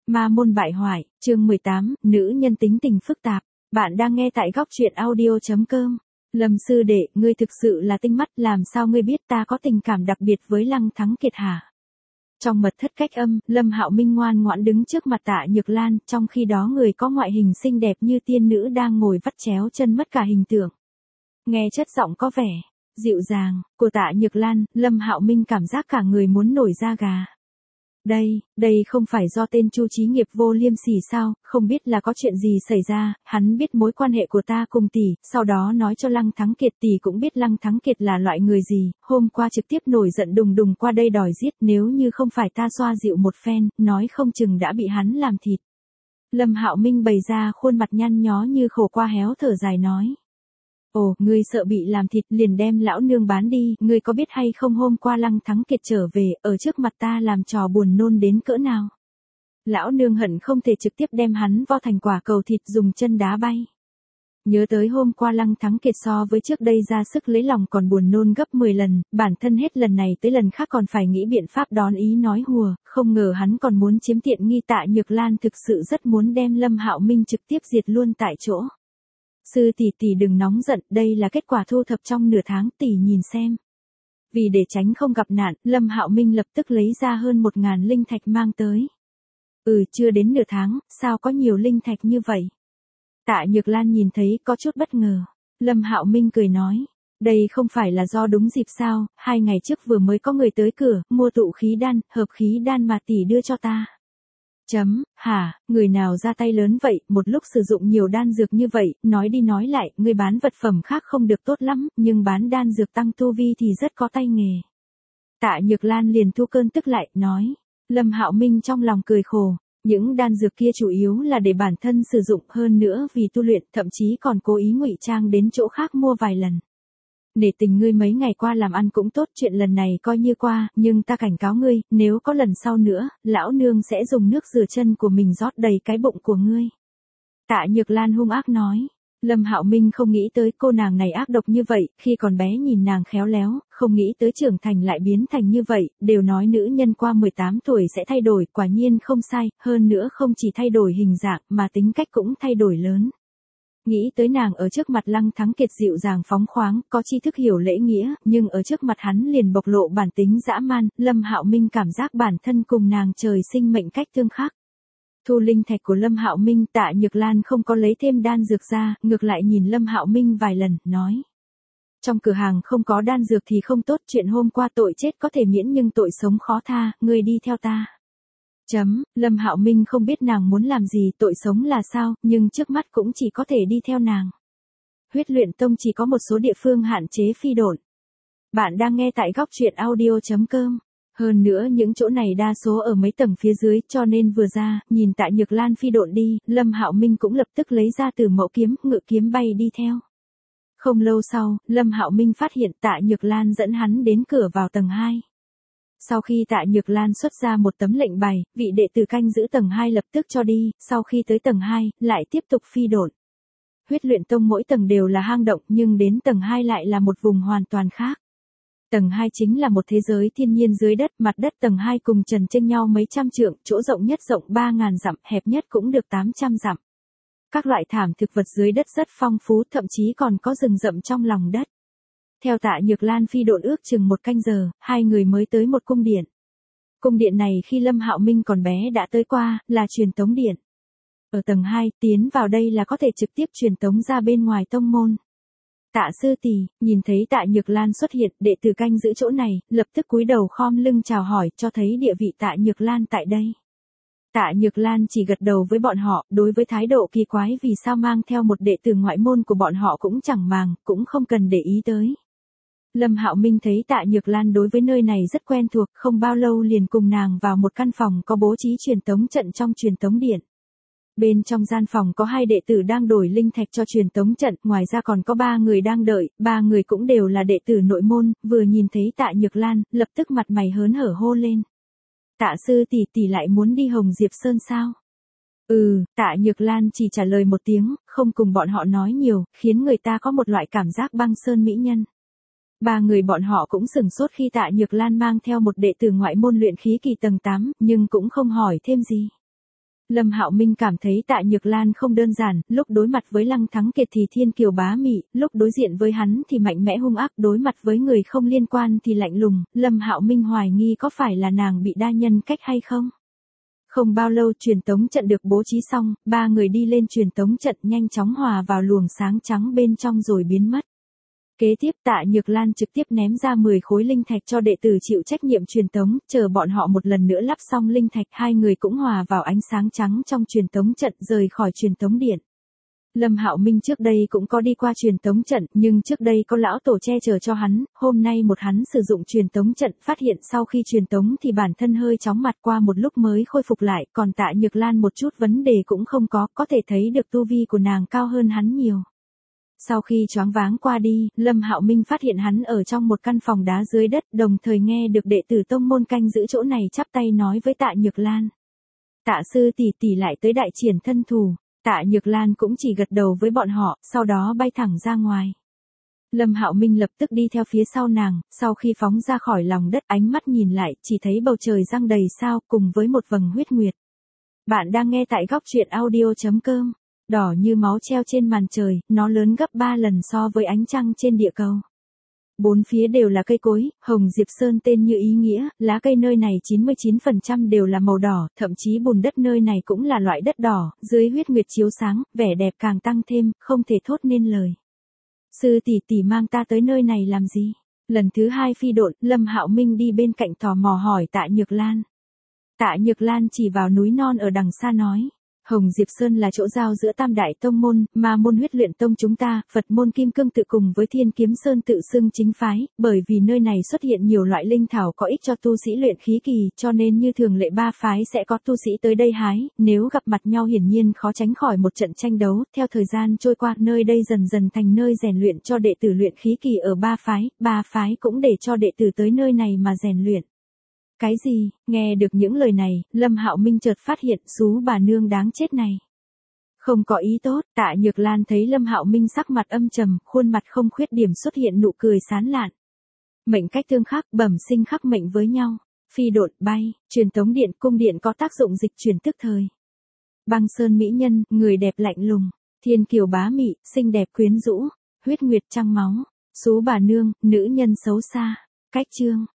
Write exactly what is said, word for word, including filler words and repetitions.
Ma môn bại hoại, chương mười tám, nữ nhân tính tình phức tạp. Bạn đang nghe tại góc truyện audio chấm com. Lâm sư đệ, ngươi thực sự là tinh mắt, làm sao ngươi biết ta có tình cảm đặc biệt với Lăng Thắng Kiệt hả? Trong mật thất cách âm, Lâm Hạo Minh ngoan ngoãn đứng trước mặt Tạ Nhược Lan, trong khi đó người có ngoại hình xinh đẹp như tiên nữ đang ngồi vắt chéo chân mất cả hình tượng. Nghe chất giọng có vẻ dịu dàng của Tạ Nhược Lan, Lâm Hạo Minh cảm giác cả người muốn nổi da gà. Đây, đây không phải do tên Chu Chí Nghiệp vô liêm sỉ sao, không biết là có chuyện gì xảy ra, hắn biết mối quan hệ của ta cùng tỷ, sau đó nói cho Lăng Thắng Kiệt, tỷ cũng biết Lăng Thắng Kiệt là loại người gì, hôm qua trực tiếp nổi giận đùng đùng qua đây đòi giết, nếu như không phải ta xoa dịu một phen, nói không chừng đã bị hắn làm thịt. Lâm Hạo Minh bày ra khuôn mặt nhăn nhó như khổ qua héo thở dài nói. Ồ, ngươi sợ bị làm thịt liền đem lão nương bán đi, ngươi có biết hay không hôm qua Lăng Thắng Kiệt trở về, ở trước mặt ta làm trò buồn nôn đến cỡ nào. Lão nương hận không thể trực tiếp đem hắn vo thành quả cầu thịt dùng chân đá bay. Nhớ tới hôm qua Lăng Thắng Kiệt so với trước đây ra sức lấy lòng còn buồn nôn gấp mười lần, bản thân hết lần này tới lần khác còn phải nghĩ biện pháp đón ý nói hùa, không ngờ hắn còn muốn chiếm tiện nghi. Tạ Nhược Lan thực sự rất muốn đem Lâm Hạo Minh trực tiếp diệt luôn tại chỗ. Sư tỷ tỷ đừng nóng giận, đây là kết quả thu thập trong nửa tháng, tỷ nhìn xem. Vì để tránh không gặp nạn, Lâm Hạo Minh lập tức lấy ra hơn một ngàn linh thạch mang tới. Ừ, chưa đến nửa tháng, sao có nhiều linh thạch như vậy? Tạ Nhược Lan nhìn thấy có chút bất ngờ. Lâm Hạo Minh cười nói, đây không phải là do đúng dịp sao, hai ngày trước vừa mới có người tới cửa, mua tụ khí đan, hợp khí đan mà tỷ đưa cho ta. Chấm, hả, người nào ra tay lớn vậy, một lúc sử dụng nhiều đan dược như vậy, nói đi nói lại, người bán vật phẩm khác không được tốt lắm, nhưng bán đan dược tăng tu vi thì rất có tay nghề. Tạ Nhược Lan liền thu cơn tức lại, nói. Lâm Hạo Minh trong lòng cười khổ, những đan dược kia chủ yếu là để bản thân sử dụng, hơn nữa vì tu luyện, thậm chí còn cố ý ngụy trang đến chỗ khác mua vài lần. Nể tình ngươi mấy ngày qua làm ăn cũng tốt, chuyện lần này coi như qua, nhưng ta cảnh cáo ngươi, nếu có lần sau nữa, lão nương sẽ dùng nước rửa chân của mình rót đầy cái bụng của ngươi. Tạ Nhược Lan hung ác nói. Lâm Hạo Minh không nghĩ tới cô nàng này ác độc như vậy, khi còn bé nhìn nàng khéo léo, không nghĩ tới trưởng thành lại biến thành như vậy, đều nói nữ nhân qua mười tám tuổi sẽ thay đổi, quả nhiên không sai, hơn nữa không chỉ thay đổi hình dạng mà tính cách cũng thay đổi lớn. Nghĩ tới nàng ở trước mặt Lăng Thắng Kiệt dịu dàng phóng khoáng, có tri thức hiểu lễ nghĩa, nhưng ở trước mặt hắn liền bộc lộ bản tính dã man, Lâm Hạo Minh cảm giác bản thân cùng nàng trời sinh mệnh cách tương khắc. Thu linh thạch của Lâm Hạo Minh, Tạ Nhược Lan không có lấy thêm đan dược ra, ngược lại nhìn Lâm Hạo Minh vài lần, nói. Trong cửa hàng không có đan dược thì không tốt, chuyện hôm qua tội chết có thể miễn nhưng tội sống khó tha, ngươi đi theo ta. Chấm, Lâm Hạo Minh không biết nàng muốn làm gì, tội sống là sao, nhưng trước mắt cũng chỉ có thể đi theo nàng. Huyết Luyện Tông chỉ có một số địa phương hạn chế phi độn. Bạn đang nghe tại góc truyện audio chấm com. Hơn nữa những chỗ này đa số ở mấy tầng phía dưới, cho nên vừa ra, nhìn Tạ Nhược Lan phi độn đi, Lâm Hạo Minh cũng lập tức lấy ra từ mẫu kiếm, ngự kiếm bay đi theo. Không lâu sau, Lâm Hạo Minh phát hiện Tạ Nhược Lan dẫn hắn đến cửa vào tầng hai. Sau khi Tạ Nhược Lan xuất ra một tấm lệnh bài, vị đệ tử canh giữ tầng hai lập tức cho đi, sau khi tới tầng hai, lại tiếp tục phi độn. Huyết Luyện Tông mỗi tầng đều là hang động, nhưng đến tầng hai lại là một vùng hoàn toàn khác. Tầng hai chính là một thế giới thiên nhiên dưới đất, mặt đất tầng hai cùng trần chênh nhau mấy trăm trượng, chỗ rộng nhất rộng ba ngàn dặm, hẹp nhất cũng được tám trăm dặm. Các loại thảm thực vật dưới đất rất phong phú, thậm chí còn có rừng rậm trong lòng đất. Theo Tạ Nhược Lan phi độn ước chừng một canh giờ, hai người mới tới một cung điện. Cung điện này khi Lâm Hạo Minh còn bé đã tới qua, là truyền tống điện. Ở tầng hai, tiến vào đây là có thể trực tiếp truyền tống ra bên ngoài tông môn. Tạ sư tỷ, nhìn thấy Tạ Nhược Lan xuất hiện, đệ tử canh giữ chỗ này, lập tức cúi đầu khom lưng chào hỏi, cho thấy địa vị Tạ Nhược Lan tại đây. Tạ Nhược Lan chỉ gật đầu với bọn họ, đối với thái độ kỳ quái vì sao mang theo một đệ tử ngoại môn của bọn họ cũng chẳng màng, cũng không cần để ý tới. Lâm Hạo Minh thấy Tạ Nhược Lan đối với nơi này rất quen thuộc, không bao lâu liền cùng nàng vào một căn phòng có bố trí truyền tống trận trong truyền tống điện. Bên trong gian phòng có hai đệ tử đang đổi linh thạch cho truyền tống trận, ngoài ra còn có ba người đang đợi, ba người cũng đều là đệ tử nội môn, vừa nhìn thấy Tạ Nhược Lan, lập tức mặt mày hớn hở hô lên. Tạ sư tỷ tỷ lại muốn đi Hồng Diệp Sơn sao? Ừ, Tạ Nhược Lan chỉ trả lời một tiếng, không cùng bọn họ nói nhiều, khiến người ta có một loại cảm giác băng sơn mỹ nhân. Ba người bọn họ cũng sửng sốt khi Tạ Nhược Lan mang theo một đệ tử ngoại môn luyện khí kỳ tầng tám, nhưng cũng không hỏi thêm gì. Lâm Hạo Minh cảm thấy Tạ Nhược Lan không đơn giản, lúc đối mặt với Lăng Thắng Kiệt thì thiên kiều bá mị, lúc đối diện với hắn thì mạnh mẽ hung ác, đối mặt với người không liên quan thì lạnh lùng, Lâm Hạo Minh hoài nghi có phải là nàng bị đa nhân cách hay không. Không bao lâu truyền tống trận được bố trí xong, ba người đi lên truyền tống trận nhanh chóng hòa vào luồng sáng trắng bên trong rồi biến mất. Kế tiếp Tạ Nhược Lan trực tiếp ném ra mười khối linh thạch cho đệ tử chịu trách nhiệm truyền tống, chờ bọn họ một lần nữa lắp xong linh thạch, hai người cũng hòa vào ánh sáng trắng trong truyền tống trận rời khỏi truyền tống điện. Lâm Hạo Minh trước đây cũng có đi qua truyền tống trận, nhưng trước đây có lão tổ che chở cho hắn, hôm nay một hắn sử dụng truyền tống trận, phát hiện sau khi truyền tống thì bản thân hơi chóng mặt, qua một lúc mới khôi phục lại, còn Tạ Nhược Lan một chút vấn đề cũng không có, có thể thấy được tu vi của nàng cao hơn hắn nhiều. Sau khi choáng váng qua đi, Lâm Hạo Minh phát hiện hắn ở trong một căn phòng đá dưới đất, đồng thời nghe được đệ tử tông môn canh giữ chỗ này chắp tay nói với Tạ Nhược Lan. Tạ sư tỷ tỷ lại tới đại triển thân thủ. Tạ Nhược Lan cũng chỉ gật đầu với bọn họ, sau đó bay thẳng ra ngoài. Lâm Hạo Minh lập tức đi theo phía sau nàng, sau khi phóng ra khỏi lòng đất, ánh mắt nhìn lại, chỉ thấy bầu trời giăng đầy sao, cùng với một vầng huyết nguyệt. Bạn đang nghe tại góc truyện audio chấm com. Đỏ như máu treo trên màn trời, nó lớn gấp ba lần so với ánh trăng trên địa cầu. Bốn phía đều là cây cối, Hồng Diệp Sơn tên như ý nghĩa, lá cây nơi này chín mươi chín phần trăm đều là màu đỏ, thậm chí bùn đất nơi này cũng là loại đất đỏ, dưới huyết nguyệt chiếu sáng, vẻ đẹp càng tăng thêm, không thể thốt nên lời. Sư tỷ tỷ mang ta tới nơi này làm gì? Lần thứ hai phi độn, Lâm Hạo Minh đi bên cạnh tò mò hỏi Tạ Nhược Lan. Tạ Nhược Lan chỉ vào núi non ở đằng xa nói. Hồng Diệp Sơn là chỗ giao giữa tam đại tông môn, mà môn huyết luyện tông chúng ta, Phật môn Kim Cương tự cùng với Thiên Kiếm Sơn tự xưng chính phái, bởi vì nơi này xuất hiện nhiều loại linh thảo có ích cho tu sĩ luyện khí kỳ, cho nên như thường lệ ba phái sẽ có tu sĩ tới đây hái, nếu gặp mặt nhau hiển nhiên khó tránh khỏi một trận tranh đấu, theo thời gian trôi qua, nơi đây dần dần thành nơi rèn luyện cho đệ tử luyện khí kỳ ở ba phái, ba phái cũng để cho đệ tử tới nơi này mà rèn luyện. Cái gì? Nghe được những lời này, Lâm Hạo Minh chợt phát hiện xú bà nương đáng chết này. Không có ý tốt, Tạ Nhược Lan thấy Lâm Hạo Minh sắc mặt âm trầm, khuôn mặt không khuyết điểm xuất hiện nụ cười sán lạn. Mệnh cách tương khắc, bẩm sinh khắc mệnh với nhau. Phi độn bay, truyền tống điện, cung điện có tác dụng dịch chuyển tức thời. Băng sơn mỹ nhân, người đẹp lạnh lùng. Thiên kiều bá mị, xinh đẹp quyến rũ. Huyết nguyệt trăng máu. Xú bà nương, nữ nhân xấu xa. Cách chương.